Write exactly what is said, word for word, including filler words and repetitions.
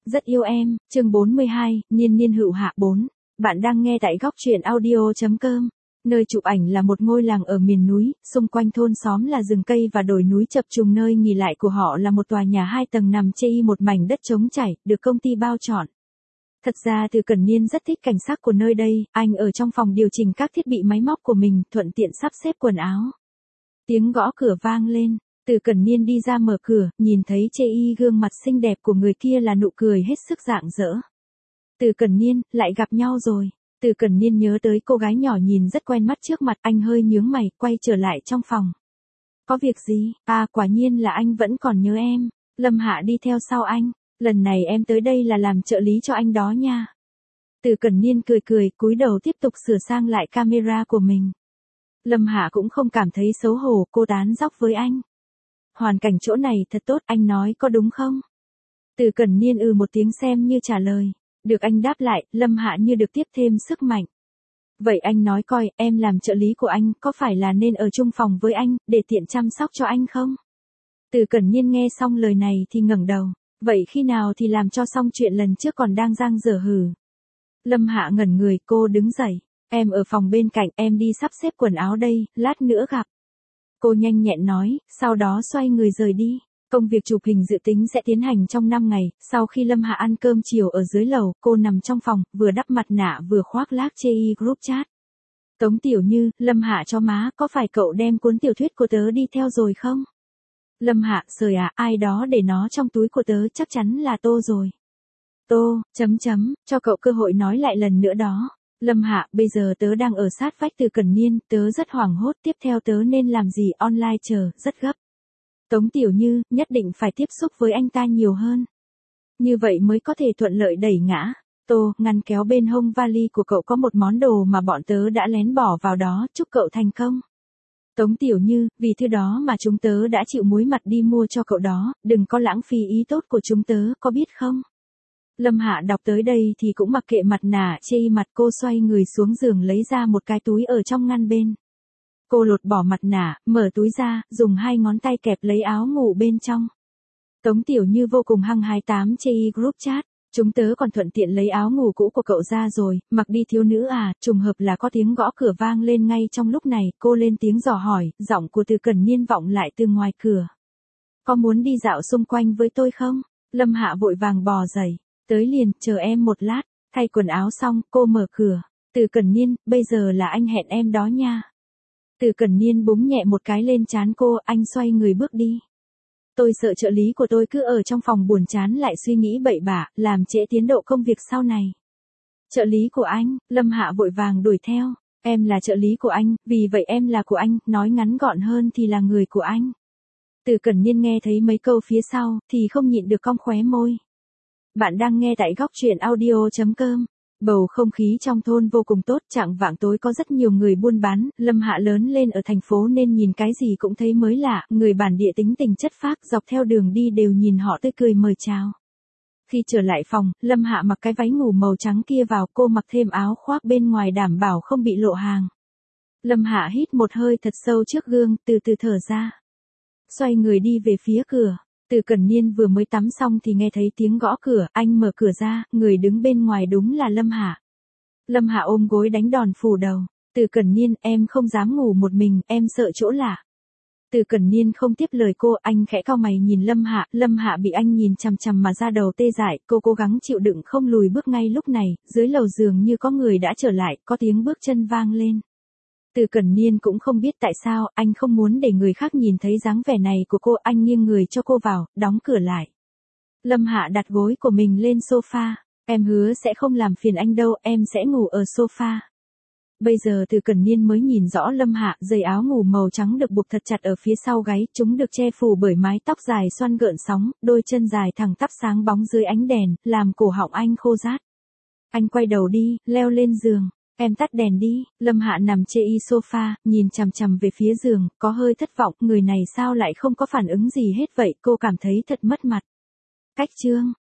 Rất yêu em, chương bốn mươi hai, niên niên hữu hạ bốn. Bạn đang nghe tại góc truyện audio.com. Nơi chụp ảnh là một ngôi làng ở miền núi, xung quanh thôn xóm là rừng cây và đồi núi chập trùng, nơi nghỉ lại của họ là một tòa nhà hai tầng nằm chê một mảnh đất trống trải, được công ty bao trọn. Thật ra Từ Cẩn Niên rất thích cảnh sắc của nơi đây, anh ở trong phòng điều chỉnh các thiết bị máy móc của mình, thuận tiện sắp xếp quần áo. Tiếng gõ cửa vang lên. Từ Cẩn Niên đi ra mở cửa, nhìn thấy chê y gương mặt xinh đẹp của người kia là nụ cười hết sức rạng rỡ. Từ Cẩn Niên, lại gặp nhau rồi. Từ Cẩn Niên nhớ tới cô gái nhỏ nhìn rất quen mắt trước mặt, anh hơi nhướng mày, quay trở lại trong phòng. Có việc gì? À, quả nhiên là anh vẫn còn nhớ em. Lâm Hạ đi theo sau anh. Lần này em tới đây là làm trợ lý cho anh đó nha. Từ Cẩn Niên cười cười, cúi đầu tiếp tục sửa sang lại camera của mình. Lâm Hạ cũng không cảm thấy xấu hổ, cô tán dóc với anh. Hoàn cảnh chỗ này thật tốt, anh nói có đúng không? Từ Cẩn Niên ừ một tiếng xem như trả lời. Được anh đáp lại, Lâm Hạ như được tiếp thêm sức mạnh. Vậy anh nói coi, em làm trợ lý của anh, có phải là nên ở chung phòng với anh, để tiện chăm sóc cho anh không? Từ Cẩn Niên nghe xong lời này thì ngẩng đầu. Vậy khi nào thì làm cho xong chuyện lần trước còn đang dang dở hử? Lâm Hạ ngẩn người, cô đứng dậy. Em ở phòng bên cạnh, em đi sắp xếp quần áo đây, lát nữa gặp. Cô nhanh nhẹn nói, sau đó xoay người rời đi. Công việc chụp hình dự tính sẽ tiến hành trong năm ngày, sau khi Lâm Hạ ăn cơm chiều ở dưới lầu, cô nằm trong phòng, vừa đắp mặt nạ vừa khoác lác chê y group chat. Tống Tiểu Như, Lâm Hạ cho má, có phải cậu đem cuốn tiểu thuyết của tớ đi theo rồi không? Lâm Hạ, trời à, ai đó để nó trong túi của tớ, chắc chắn là Tô rồi. Tô, chấm chấm, cho cậu cơ hội nói lại lần nữa đó. Lâm Hạ, bây giờ tớ đang ở sát vách Từ Cẩn Niên, tớ rất hoảng hốt, tiếp theo tớ nên làm gì, online chờ, rất gấp. Tống Tiểu Như, nhất định phải tiếp xúc với anh ta nhiều hơn. Như vậy mới có thể thuận lợi đẩy ngã. Tô, ngăn kéo bên hông vali của cậu có một món đồ mà bọn tớ đã lén bỏ vào đó, chúc cậu thành công. Tống Tiểu Như, vì thứ đó mà chúng tớ đã chịu muối mặt đi mua cho cậu đó, đừng có lãng phí ý tốt của chúng tớ, có biết không? Lâm Hạ đọc tới đây thì cũng mặc kệ mặt nạ chê mặt, cô xoay người xuống giường lấy ra một cái túi ở trong ngăn bên. Cô lột bỏ mặt nạ, mở túi ra, dùng hai ngón tay kẹp lấy áo ngủ bên trong. Tống Tiểu Như vô cùng hăng hái tám chê group chat. Chúng tớ còn thuận tiện lấy áo ngủ cũ của cậu ra rồi, mặc đi thiếu nữ à, trùng hợp là có tiếng gõ cửa vang lên ngay trong lúc này, cô lên tiếng dò hỏi, giọng của Từ Cẩn Niên vọng lại từ ngoài cửa. Có muốn đi dạo xung quanh với tôi không? Lâm Hạ vội vàng bò dậy. Tới liền, chờ em một lát. Thay quần áo xong, cô mở cửa. Từ Cẩn Niên, bây giờ là anh hẹn em đó nha. Từ Cẩn Niên búng nhẹ một cái lên trán cô, anh xoay người bước đi. Tôi sợ trợ lý của tôi cứ ở trong phòng buồn chán lại suy nghĩ bậy bạ, làm trễ tiến độ công việc sau này. Trợ lý của anh, Lâm Hạ vội vàng đuổi theo. Em là trợ lý của anh, vì vậy em là của anh, nói ngắn gọn hơn thì là người của anh. Từ Cẩn Niên nghe thấy mấy câu phía sau, thì không nhịn được cong khóe môi. Bạn đang nghe tại góc truyện audio.com. Bầu không khí trong thôn vô cùng tốt, chạng vạng tối có rất nhiều người buôn bán, Lâm Hạ lớn lên ở thành phố nên nhìn cái gì cũng thấy mới lạ, người bản địa tính tình chất phác, dọc theo đường đi đều nhìn họ tươi cười mời chào. Khi trở lại phòng, Lâm Hạ mặc cái váy ngủ màu trắng kia vào, cô mặc thêm áo khoác bên ngoài đảm bảo không bị lộ hàng. Lâm Hạ hít một hơi thật sâu trước gương, từ từ thở ra. Xoay người đi về phía cửa. Từ Cẩn Niên vừa mới tắm xong thì nghe thấy tiếng gõ cửa, anh mở cửa ra, người đứng bên ngoài đúng là Lâm Hạ. Lâm Hạ ôm gối đánh đòn phủ đầu. Từ Cẩn Niên, em không dám ngủ một mình, em sợ chỗ lạ. Từ Cẩn Niên không tiếp lời cô, anh khẽ cau mày nhìn Lâm Hạ, Lâm Hạ bị anh nhìn chằm chằm mà da đầu tê dại, cô cố gắng chịu đựng không lùi bước ngay lúc này, dưới lầu giường như có người đã trở lại, có tiếng bước chân vang lên. Từ Cẩn Niên cũng không biết tại sao, anh không muốn để người khác nhìn thấy dáng vẻ này của cô, anh nghiêng người cho cô vào, đóng cửa lại. Lâm Hạ đặt gối của mình lên sofa, em hứa sẽ không làm phiền anh đâu, em sẽ ngủ ở sofa. Bây giờ Từ Cẩn Niên mới nhìn rõ Lâm Hạ, dây áo ngủ màu trắng được buộc thật chặt ở phía sau gáy, chúng được che phủ bởi mái tóc dài xoăn gợn sóng, đôi chân dài thẳng tắp sáng bóng dưới ánh đèn, làm cổ họng anh khô rát. Anh quay đầu đi, leo lên giường. Em tắt đèn đi. Lâm Hạ nằm chê y sofa, nhìn chằm chằm về phía giường, có hơi thất vọng, người này sao lại không có phản ứng gì hết vậy, cô cảm thấy thật mất mặt. Cách chương,